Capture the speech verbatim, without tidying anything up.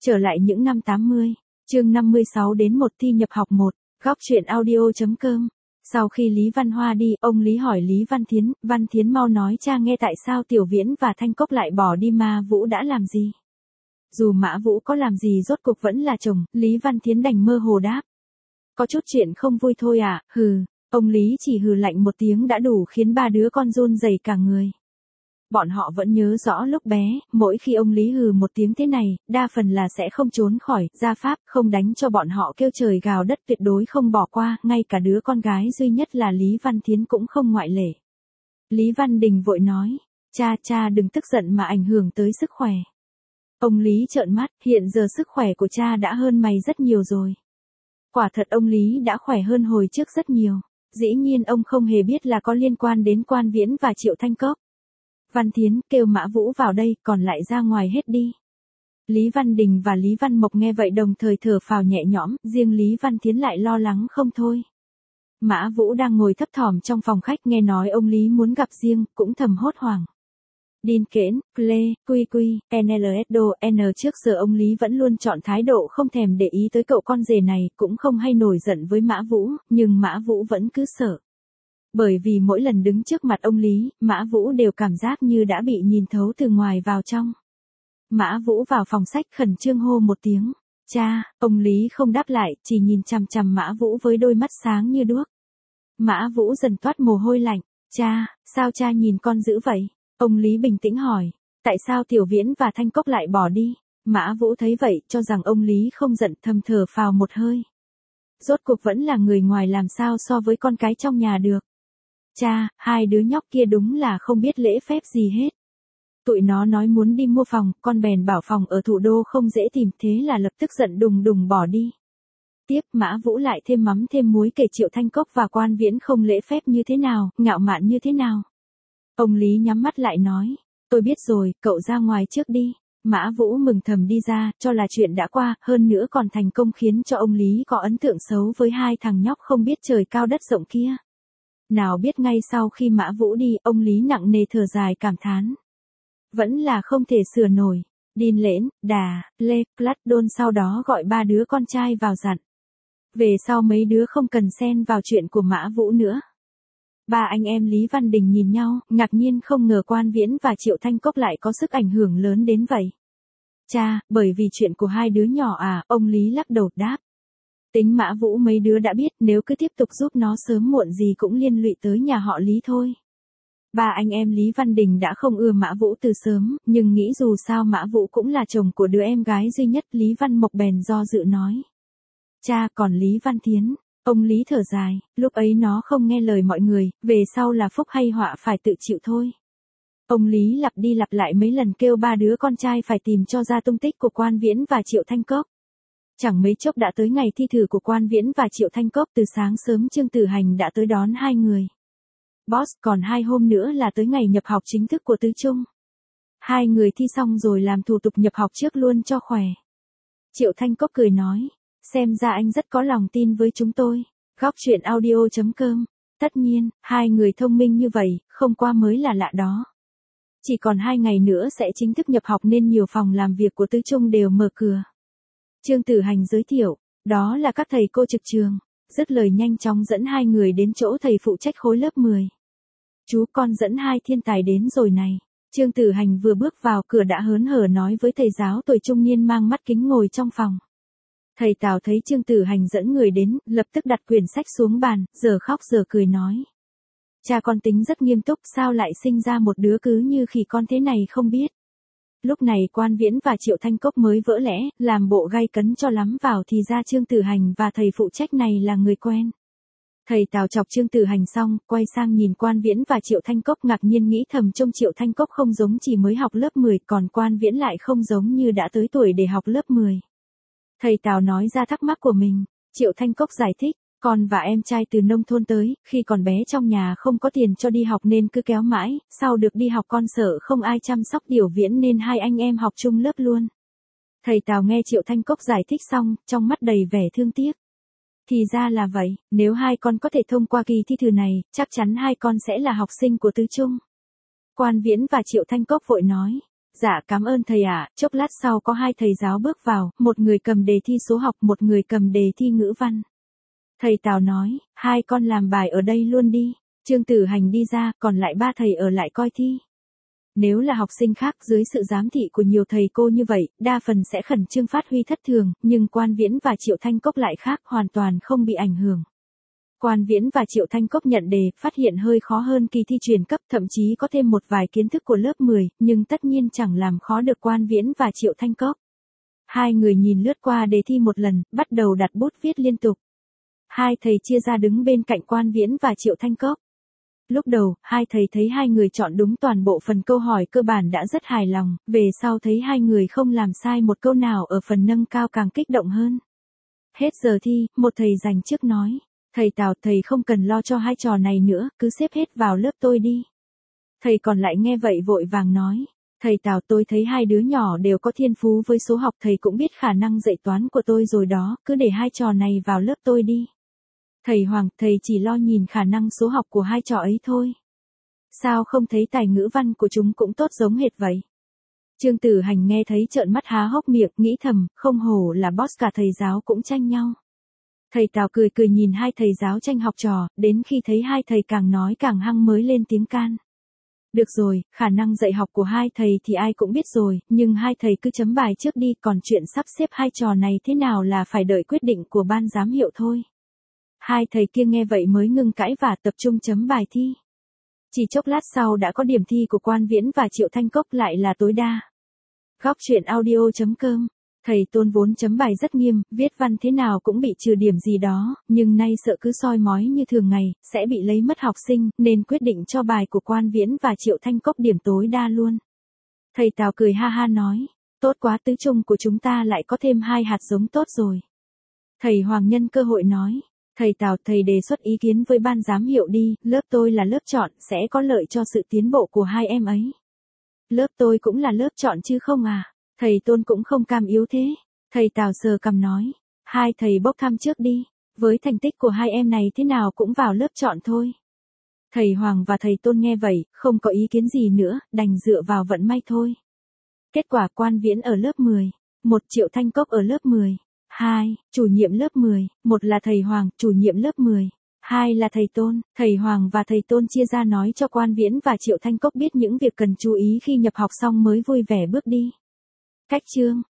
Trở lại những năm tám mươi, chương năm mươi sáu đến một thi nhập học một, góc truyện audio.com. Sau khi Lý Văn Hoa đi, ông Lý hỏi Lý Văn Thiến, Văn Thiến mau nói cha nghe tại sao Tiểu Viễn và Thanh Cốc lại bỏ đi, Ma Vũ đã làm gì? Dù Mã Vũ có làm gì rốt cuộc vẫn là chồng, Lý Văn Thiến đành mơ hồ đáp. Có chút chuyện không vui thôi à, hừ, ông Lý chỉ hừ lạnh một tiếng đã đủ khiến ba đứa con run rẩy cả người. Bọn họ vẫn nhớ rõ lúc bé, mỗi khi ông Lý hừ một tiếng thế này, đa phần là sẽ không trốn khỏi, gia pháp, không đánh cho bọn họ kêu trời gào đất, tuyệt đối không bỏ qua, ngay cả đứa con gái duy nhất là Lý Văn Thiến cũng không ngoại lệ. Lý Văn Đình vội nói, cha cha đừng tức giận mà ảnh hưởng tới sức khỏe. Ông Lý trợn mắt, hiện giờ sức khỏe của cha đã hơn mày rất nhiều rồi. Quả thật ông Lý đã khỏe hơn hồi trước rất nhiều, dĩ nhiên ông không hề biết là có liên quan đến Quan Viễn và Triệu Thanh Cốc. Văn Thiến, kêu Mã Vũ vào đây, còn lại ra ngoài hết đi. Lý Văn Đình và Lý Văn Mộc nghe vậy đồng thời thở phào nhẹ nhõm, riêng Lý Văn Thiến lại lo lắng không thôi. Mã Vũ đang ngồi thấp thỏm trong phòng khách nghe nói ông Lý muốn gặp riêng, cũng thầm hốt hoảng. Đin kẽn, Cle, Quy Quy, en lờ ét đô, N trước giờ ông Lý vẫn luôn chọn thái độ không thèm để ý tới cậu con rể này, cũng không hay nổi giận với Mã Vũ, nhưng Mã Vũ vẫn cứ sợ. Bởi vì mỗi lần đứng trước mặt ông Lý, Mã Vũ đều cảm giác như đã bị nhìn thấu từ ngoài vào trong. Mã Vũ vào phòng sách khẩn trương hô một tiếng. Cha, ông Lý không đáp lại, chỉ nhìn chằm chằm Mã Vũ với đôi mắt sáng như đuốc. Mã Vũ dần toát mồ hôi lạnh. Cha, sao cha nhìn con dữ vậy? Ông Lý bình tĩnh hỏi. Tại sao Tiểu Viễn và Thanh Cốc lại bỏ đi? Mã Vũ thấy vậy, cho rằng ông Lý không giận, thầm thở phào một hơi. Rốt cuộc vẫn là người ngoài, làm sao so với con cái trong nhà được. Cha, hai đứa nhóc kia đúng là không biết lễ phép gì hết. Tụi nó nói muốn đi mua phòng, con bèn bảo phòng ở thủ đô không dễ tìm, thế là lập tức giận đùng đùng bỏ đi. Tiếp, Mã Vũ lại thêm mắm thêm muối kể Triệu Thanh Cốc và Quan Viễn không lễ phép như thế nào, ngạo mạn như thế nào. Ông Lý nhắm mắt lại nói, tôi biết rồi, cậu ra ngoài trước đi. Mã Vũ mừng thầm đi ra, cho là chuyện đã qua, hơn nữa còn thành công khiến cho ông Lý có ấn tượng xấu với hai thằng nhóc không biết trời cao đất rộng kia. Nào biết ngay sau khi Mã Vũ đi, ông Lý nặng nề thở dài cảm thán. Vẫn là không thể sửa nổi. Đin Lễn, Đà, Lê, Lát Đôn sau đó gọi ba đứa con trai vào dặn. Về sau mấy đứa không cần xen vào chuyện của Mã Vũ nữa. Ba anh em Lý Văn Đình nhìn nhau, ngạc nhiên không ngờ Quan Viễn và Triệu Thanh Cốc lại có sức ảnh hưởng lớn đến vậy. Cha, bởi vì chuyện của hai đứa nhỏ à, ông Lý lắc đầu đáp. Tính Mã Vũ mấy đứa đã biết, nếu cứ tiếp tục giúp nó sớm muộn gì cũng liên lụy tới nhà họ Lý thôi. Ba anh em Lý Văn Đình đã không ưa Mã Vũ từ sớm, nhưng nghĩ dù sao Mã Vũ cũng là chồng của đứa em gái duy nhất, Lý Văn Mộc bèn do dự nói. Cha, còn Lý Văn Thiến, ông Lý thở dài, lúc ấy nó không nghe lời mọi người, về sau là phúc hay họa phải tự chịu thôi. Ông Lý lặp đi lặp lại mấy lần kêu ba đứa con trai phải tìm cho ra tung tích của Quan Viễn và Triệu Thanh Cốc. Chẳng mấy chốc đã tới ngày thi thử của Quan Viễn và Triệu Thanh Cốc, từ sáng sớm Trương Tử Hành đã tới đón hai người. Boss, còn hai hôm nữa là tới ngày nhập học chính thức của Tứ Trung. Hai người thi xong rồi làm thủ tục nhập học trước luôn cho khỏe. Triệu Thanh Cốc cười nói, xem ra anh rất có lòng tin với chúng tôi. Góc truyện audio.com. Tất nhiên, hai người thông minh như vậy, không qua mới là lạ đó. Chỉ còn hai ngày nữa sẽ chính thức nhập học nên nhiều phòng làm việc của Tứ Trung đều mở cửa. Trương Tử Hành giới thiệu, đó là các thầy cô trực trường. Dứt lời nhanh chóng dẫn hai người đến chỗ thầy phụ trách khối lớp mười. Chú con dẫn hai thiên tài đến rồi này. Trương Tử Hành vừa bước vào cửa đã hớn hở nói với thầy giáo tuổi trung niên mang mắt kính ngồi trong phòng. Thầy Tào thấy Trương Tử Hành dẫn người đến, lập tức đặt quyển sách xuống bàn, giờ khóc giờ cười nói. Cha con tính rất nghiêm túc, sao lại sinh ra một đứa cứ như khỉ con thế này không biết. Lúc này Quan Viễn và Triệu Thanh Cốc mới vỡ lẽ, làm bộ gay cấn cho lắm vào thì ra Trương Tử Hành và thầy phụ trách này là người quen. Thầy Tào chọc Trương Tử Hành xong, quay sang nhìn Quan Viễn và Triệu Thanh Cốc ngạc nhiên nghĩ thầm trông Triệu Thanh Cốc không giống chỉ mới học lớp mười, còn Quan Viễn lại không giống như đã tới tuổi để học lớp mười. Thầy Tào nói ra thắc mắc của mình, Triệu Thanh Cốc giải thích, con và em trai từ nông thôn tới, khi còn bé trong nhà không có tiền cho đi học nên cứ kéo mãi, sau được đi học con sợ không ai chăm sóc Tiểu Viễn nên hai anh em học chung lớp luôn. Thầy Tào nghe Triệu Thanh Cốc giải thích xong, trong mắt đầy vẻ thương tiếc. Thì ra là vậy, nếu hai con có thể thông qua kỳ thi thử này, chắc chắn hai con sẽ là học sinh của Tứ Trung. Quan Viễn và Triệu Thanh Cốc vội nói, Dạ cảm ơn thầy ạ, chốc lát sau có hai thầy giáo bước vào, một người cầm đề thi số học, một người cầm đề thi ngữ văn. Thầy Tào nói, hai con làm bài ở đây luôn đi. Trương Tử Hành đi ra, còn lại ba thầy ở lại coi thi. Nếu là học sinh khác dưới sự giám thị của nhiều thầy cô như vậy, đa phần sẽ khẩn trương phát huy thất thường, nhưng Quan Viễn và Triệu Thanh Cốc lại khác, hoàn toàn không bị ảnh hưởng. Quan Viễn và Triệu Thanh Cốc nhận đề, phát hiện hơi khó hơn kỳ thi chuyển cấp, thậm chí có thêm một vài kiến thức của lớp mười, nhưng tất nhiên chẳng làm khó được Quan Viễn và Triệu Thanh Cốc. Hai người nhìn lướt qua đề thi một lần, bắt đầu đặt bút viết liên tục. Hai thầy chia ra đứng bên cạnh Quan Viễn và Triệu Thanh Cốc. Lúc đầu, hai thầy thấy hai người chọn đúng toàn bộ phần câu hỏi cơ bản đã rất hài lòng, về sau thấy hai người không làm sai một câu nào ở phần nâng cao càng kích động hơn. Hết giờ thi, một thầy dành trước nói, thầy Tào, thầy không cần lo cho hai trò này nữa, cứ xếp hết vào lớp tôi đi. Thầy còn lại nghe vậy vội vàng nói, thầy Tào, tôi thấy hai đứa nhỏ đều có thiên phú với số học, thầy cũng biết khả năng dạy toán của tôi rồi đó, cứ để hai trò này vào lớp tôi đi. Thầy Hoàng, thầy chỉ lo nhìn khả năng số học của hai trò ấy thôi. Sao không thấy tài ngữ văn của chúng cũng tốt giống hệt vậy? Trương Tử Hành nghe thấy trợn mắt há hốc miệng, nghĩ thầm, không hổ là boss, cả thầy giáo cũng tranh nhau. Thầy Tào cười cười nhìn hai thầy giáo tranh học trò, đến khi thấy hai thầy càng nói càng hăng mới lên tiếng can. Được rồi, khả năng dạy học của hai thầy thì ai cũng biết rồi, nhưng hai thầy cứ chấm bài trước đi, còn chuyện sắp xếp hai trò này thế nào là phải đợi quyết định của ban giám hiệu thôi. Hai thầy kia nghe vậy mới ngưng cãi và tập trung chấm bài thi. Chỉ chốc lát sau đã có điểm thi của Quan Viễn và Triệu Thanh Cốc lại là tối đa. Góc truyện audio chấm com. Thầy Tôn vốn chấm bài rất nghiêm, viết văn thế nào cũng bị trừ điểm gì đó, nhưng nay sợ cứ soi mói như thường ngày, sẽ bị lấy mất học sinh, nên quyết định cho bài của Quan Viễn và Triệu Thanh Cốc điểm tối đa luôn. Thầy Tào cười ha ha nói, tốt quá, tứ trung của chúng ta lại có thêm hai hạt giống tốt rồi. Thầy Hoàng nhân cơ hội nói, thầy Tào, thầy đề xuất ý kiến với ban giám hiệu đi, lớp tôi là lớp chọn, sẽ có lợi cho sự tiến bộ của hai em ấy. Lớp tôi cũng là lớp chọn chứ không à? Thầy Tôn cũng không cam yếu thế. Thầy Tào sờ cằm nói, hai thầy bốc thăm trước đi, với thành tích của hai em này thế nào cũng vào lớp chọn thôi. Thầy Hoàng và thầy Tôn nghe vậy, không có ý kiến gì nữa, đành dựa vào vận may thôi. Kết quả Quan Viễn ở lớp mười, một Triệu Thanh Cốc ở lớp mười, hai, chủ nhiệm lớp mười, một là thầy Hoàng, chủ nhiệm lớp mười, hai là thầy Tôn. Thầy Hoàng và thầy Tôn chia ra nói cho Quan Viễn và Triệu Thanh Cốc biết những việc cần chú ý khi nhập học xong mới vui vẻ bước đi. Cách chương